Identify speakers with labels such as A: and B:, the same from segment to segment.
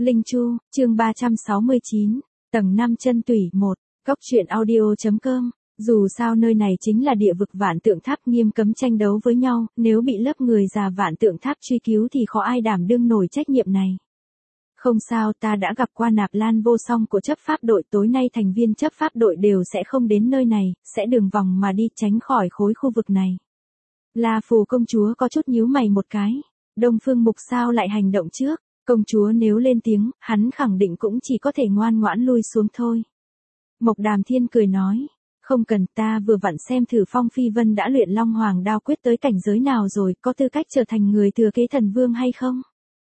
A: Linh Chu, chương 369, tầng 5 chân tủy 1, Cóc truyện audio.com. Dù sao nơi này chính là địa vực Vạn Tượng Tháp, nghiêm cấm tranh đấu với nhau, nếu bị lớp người già Vạn Tượng Tháp truy cứu thì khó ai đảm đương nổi trách nhiệm này. Không sao, ta đã gặp qua Nạp Lan Vô Song của chấp pháp đội, tối nay thành viên chấp pháp đội đều sẽ không đến nơi này, sẽ đường vòng mà đi tránh khỏi khối khu vực này. La Phù công chúa có chút nhíu mày một cái. Đông Phương Mục sao lại hành động trước? Công chúa nếu lên tiếng, hắn khẳng định cũng chỉ có thể ngoan ngoãn lui xuống thôi. Mộc Đàm Thiên cười nói, không cần, ta vừa vặn xem thử Phong Phi Vân đã luyện Long Hoàng đao quyết tới cảnh giới nào rồi, có tư cách trở thành người thừa kế thần vương hay không?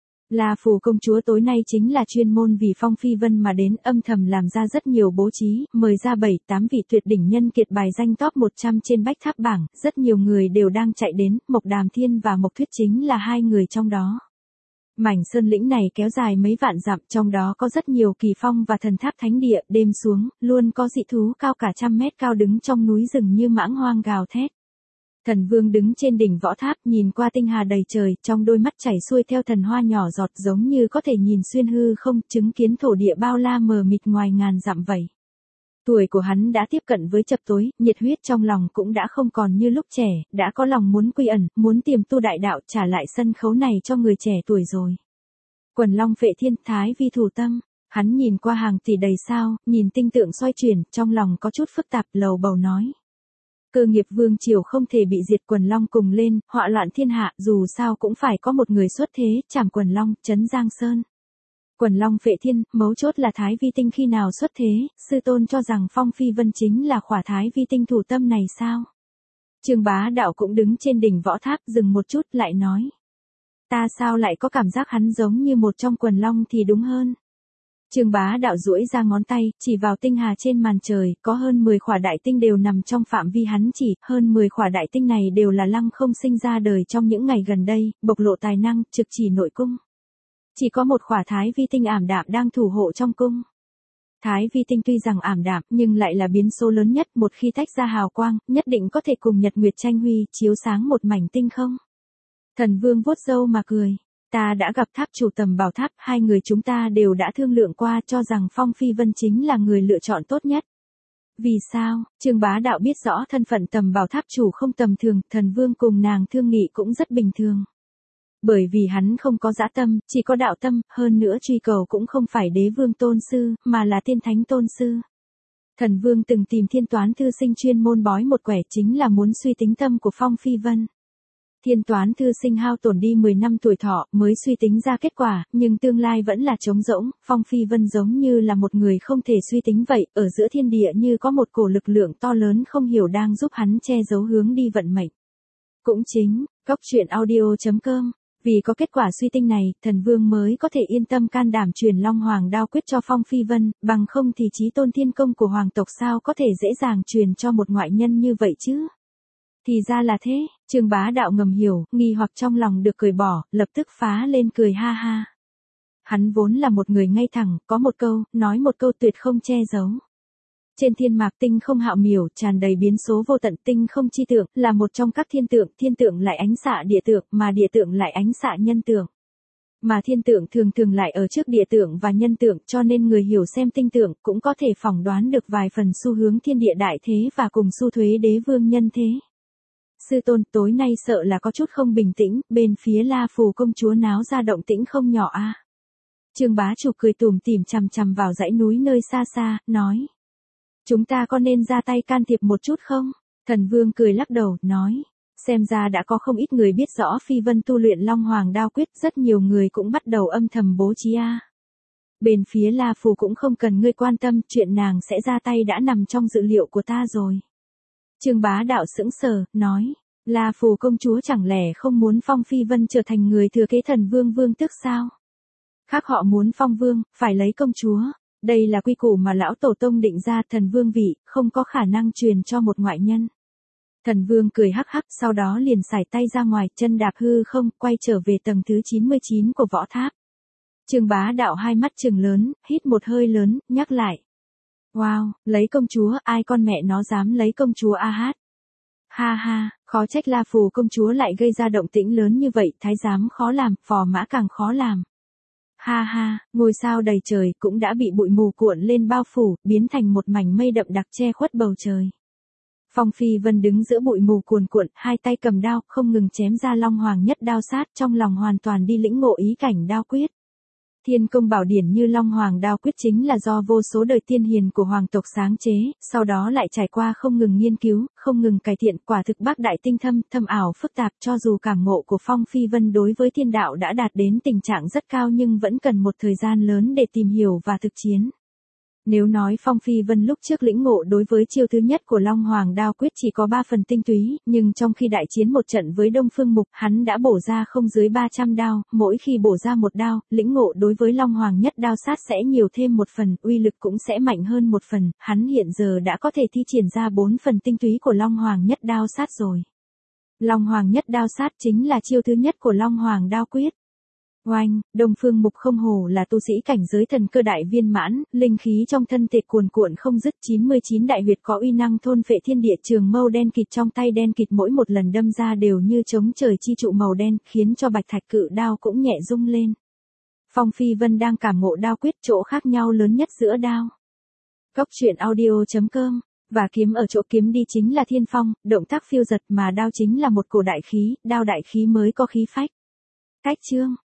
A: La Phù công chúa tối nay chính là chuyên môn vì Phong Phi Vân mà đến, âm thầm làm ra rất nhiều bố trí, mời ra 7-8 vị tuyệt đỉnh nhân kiệt bài danh top 100 trên bách tháp bảng, rất nhiều người đều đang chạy đến, Mộc Đàm Thiên và Mộc Thuyết chính là hai người trong đó. Mảnh sơn lĩnh này kéo dài mấy vạn dặm, trong đó có rất nhiều kỳ phong và thần tháp thánh địa, đêm xuống, luôn có dị thú cao cả 100 mét cao đứng trong núi rừng như mãng hoang gào thét. Thần vương đứng trên đỉnh võ tháp nhìn qua tinh hà đầy trời, trong đôi mắt chảy xuôi theo thần hoa nhỏ giọt giống như có thể nhìn xuyên hư không, chứng kiến thổ địa bao la mờ mịt ngoài ngàn dặm vậy. Tuổi của hắn đã tiếp cận với chập tối, nhiệt huyết trong lòng cũng đã không còn như lúc trẻ, đã có lòng muốn quy ẩn, muốn tiềm tu đại đạo, trả lại sân khấu này cho người trẻ tuổi rồi. Quần Long Phệ Thiên, Thái Vi thủ tâm, hắn nhìn qua hàng tỷ đầy sao, nhìn tinh tượng xoay chuyển, trong lòng có chút phức tạp, lầu bầu nói. Cơ nghiệp vương triều không thể bị diệt, Quần Long cùng lên, họa loạn thiên hạ, dù sao cũng phải có một người xuất thế, trảm Quần Long, trấn Giang Sơn. Quần Long Phệ Thiên, mấu chốt là Thái Vi tinh khi nào xuất thế, sư tôn cho rằng Phong Phi Vân chính là khỏa Thái Vi tinh thủ tâm này sao? Trương Bá Đạo cũng đứng trên đỉnh võ tháp, dừng một chút lại nói. Ta sao lại có cảm giác hắn giống như một trong Quần Long thì đúng hơn. Trương Bá Đạo duỗi ra ngón tay, chỉ vào tinh hà trên màn trời, có hơn 10 khỏa đại tinh đều nằm trong phạm vi hắn chỉ, hơn 10 khỏa đại tinh này đều là Lăng Không sinh ra đời trong những ngày gần đây, bộc lộ tài năng, trực chỉ nội cung. Chỉ có một khỏa Thái Vi tinh ảm đạm đang thủ hộ trong cung. Thái Vi tinh tuy rằng ảm đạm nhưng lại là biến số lớn nhất, một khi tách ra hào quang, nhất định có thể cùng Nhật Nguyệt tranh huy, chiếu sáng một mảnh tinh không. Thần Vương vuốt râu mà cười. Ta đã gặp tháp chủ Tầm Bảo Tháp, hai người chúng ta đều đã thương lượng qua, cho rằng Phong Phi Vân chính là người lựa chọn tốt nhất. Vì sao? Trương Bá Đạo biết rõ thân phận Tầm Bảo Tháp chủ không tầm thường, Thần Vương cùng nàng thương nghị cũng rất bình thường. Bởi vì hắn không có dã tâm, chỉ có đạo tâm, hơn nữa truy cầu cũng không phải đế vương tôn sư, mà là tiên thánh tôn sư. Thần Vương từng tìm Thiên Toán thư sinh chuyên môn bói một quẻ, chính là muốn suy tính tâm của Phong Phi Vân. Thiên Toán thư sinh hao tổn đi 10 năm tuổi thọ mới suy tính ra kết quả, nhưng tương lai vẫn là trống rỗng, Phong Phi Vân giống như là một người không thể suy tính vậy, ở giữa thiên địa như có một cổ lực lượng to lớn không hiểu đang giúp hắn che giấu hướng đi vận mệnh. Cũng chính, Cóc truyện audio.com, vì có kết quả suy tính này, Thần Vương mới có thể yên tâm can đảm truyền Long Hoàng đao quyết cho Phong Phi Vân, bằng không thì chí tôn thiên công của hoàng tộc sao có thể dễ dàng truyền cho một ngoại nhân như vậy chứ. Thì ra là thế, Trương Bá Đạo ngầm hiểu, nghi hoặc trong lòng được cười bỏ, lập tức phá lên cười ha ha. Hắn vốn là một người ngay thẳng, có một câu, nói một câu tuyệt không che giấu. Trên thiên mạc tinh không hạo miểu, tràn đầy biến số vô tận, tinh không chi tượng, là một trong các thiên tượng lại ánh xạ địa tượng, mà địa tượng lại ánh xạ nhân tượng. Mà thiên tượng thường thường lại ở trước địa tượng và nhân tượng, cho nên người hiểu xem tinh tượng cũng có thể phỏng đoán được vài phần xu hướng thiên địa đại thế và cùng xu thuế đế vương nhân thế. Sư tôn, tối nay sợ là có chút không bình tĩnh, bên phía La Phù công chúa náo ra động tĩnh không nhỏ a. Trương Bá Chủ cười tủm tỉm chằm chằm vào dãy núi nơi xa xa, nói. Chúng ta có nên ra tay can thiệp một chút không? Thần Vương cười lắc đầu, nói. Xem ra đã có không ít người biết rõ Phi Vân tu luyện Long Hoàng đao quyết, rất nhiều người cũng bắt đầu âm thầm bố trí a. Bên phía La Phù cũng không cần ngươi quan tâm, chuyện nàng sẽ ra tay đã nằm trong dự liệu của ta rồi. Trương Bá Đạo sững sờ, nói. La Phù công chúa chẳng lẽ không muốn Phong Phi Vân trở thành người thừa kế Thần Vương vương tước sao? Khác họ muốn Phong Vương, phải lấy công chúa. Đây là quy củ mà lão tổ tông định ra, Thần Vương vị, không có khả năng truyền cho một ngoại nhân. Thần Vương cười hắc hắc, sau đó liền sải tay ra ngoài, chân đạp hư không, quay trở về tầng thứ 99 của võ tháp. Trương Bá Đạo hai mắt trừng lớn, hít một hơi lớn, nhắc lại. Wow, lấy công chúa, ai con mẹ nó dám lấy công chúa a hát. Ha ha, khó trách La Phù công chúa lại gây ra động tĩnh lớn như vậy, thái giám khó làm, phò mã càng khó làm. Ha ha, ngôi sao đầy trời cũng đã bị bụi mù cuộn lên bao phủ, biến thành một mảnh mây đậm đặc che khuất bầu trời. Phong Phi Vân đứng giữa bụi mù cuồn cuộn, hai tay cầm đao, không ngừng chém ra Long Hoàng Nhất Đao sát, trong lòng hoàn toàn đi lĩnh ngộ ý cảnh đao quyết. Thiên công bảo điển như Long Hoàng đao quyết chính là do vô số đời tiên hiền của hoàng tộc sáng chế, sau đó lại trải qua không ngừng nghiên cứu, không ngừng cải thiện, quả thực bác đại tinh thâm, thâm ảo phức tạp, cho dù cảm ngộ của Phong Phi Vân đối với thiên đạo đã đạt đến tình trạng rất cao nhưng vẫn cần một thời gian lớn để tìm hiểu và thực chiến. Nếu nói Phong Phi Vân lúc trước lĩnh ngộ đối với chiêu thứ nhất của Long Hoàng đao quyết chỉ có 3 phần tinh túy, nhưng trong khi đại chiến một trận với Đông Phương Mục, hắn đã bổ ra không dưới 300 đao, mỗi khi bổ ra một đao, lĩnh ngộ đối với Long Hoàng Nhất Đao sát sẽ nhiều thêm một phần, uy lực cũng sẽ mạnh hơn một phần, hắn hiện giờ đã có thể thi triển ra 4 phần tinh túy của Long Hoàng Nhất Đao sát rồi. Long Hoàng Nhất Đao sát chính là chiêu thứ nhất của Long Hoàng đao quyết. Oanh, Đông Phương Mục không hổ là tu sĩ cảnh giới thần cơ đại viên mãn, linh khí trong thân thể cuồn cuộn không dứt, 99 đại huyệt có uy năng thôn phệ thiên địa, trường mâu đen kịt trong tay đen kịt mỗi một lần đâm ra đều như chống trời chi trụ màu đen, khiến cho bạch thạch cự đao cũng nhẹ rung lên. Phong Phi Vân đang cảm ngộ đao quyết, chỗ khác nhau lớn nhất giữa đao. Cốc truyện audio.com và kiếm ở chỗ kiếm đi chính là thiên phong, động tác phiêu giật, mà đao chính là một cổ đại khí, đao đại khí mới có khí phách. Cách chương